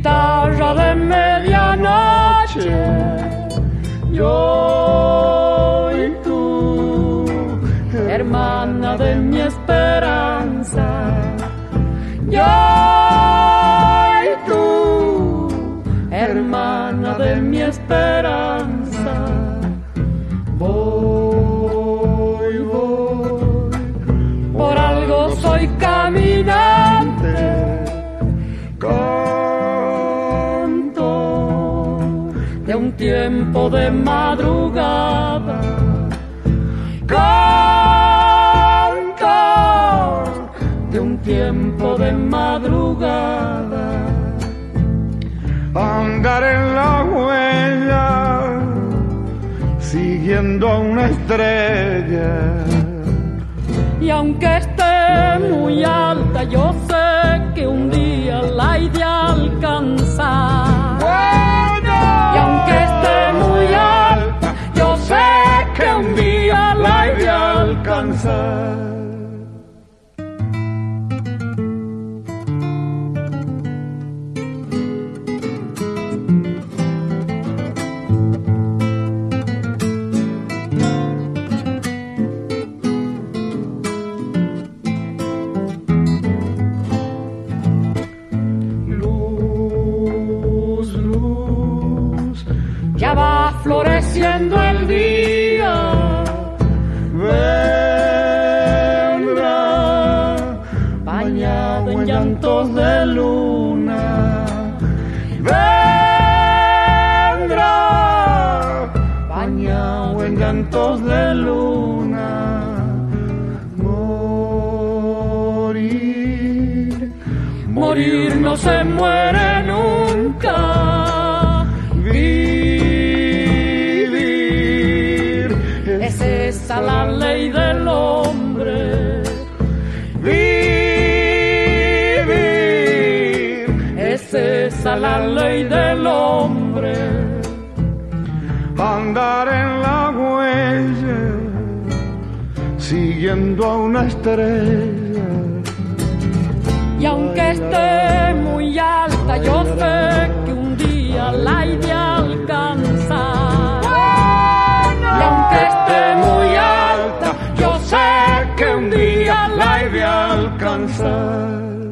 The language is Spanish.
guitarra de medianoche, yo y tú, hermana de mi esperanza, yo y tú, hermana de mi esperanza. Voy, por algo soy caminante, canto de un tiempo de madrugada, canto de un tiempo de madrugada. Andar en la huella, siguiendo a una estrella. Y aunque esté muy alta, yo sé que un día la he de alcanzar. Y aunque esté muy alta, yo sé que un día la he de alcanzar. Ya va floreciendo el día, vendrá bañado en llantos de luna, vendrá bañado en llantos de luna. Morir no se muere nunca. Es esa la ley del hombre, vivir, es esa la ley del hombre. Andar en la huella, siguiendo a una estrella. Y aunque esté muy alta, yo sé que un día la he de alcanzar. Y aunque esté muy alta, yo sé que un día la he de alcanzar.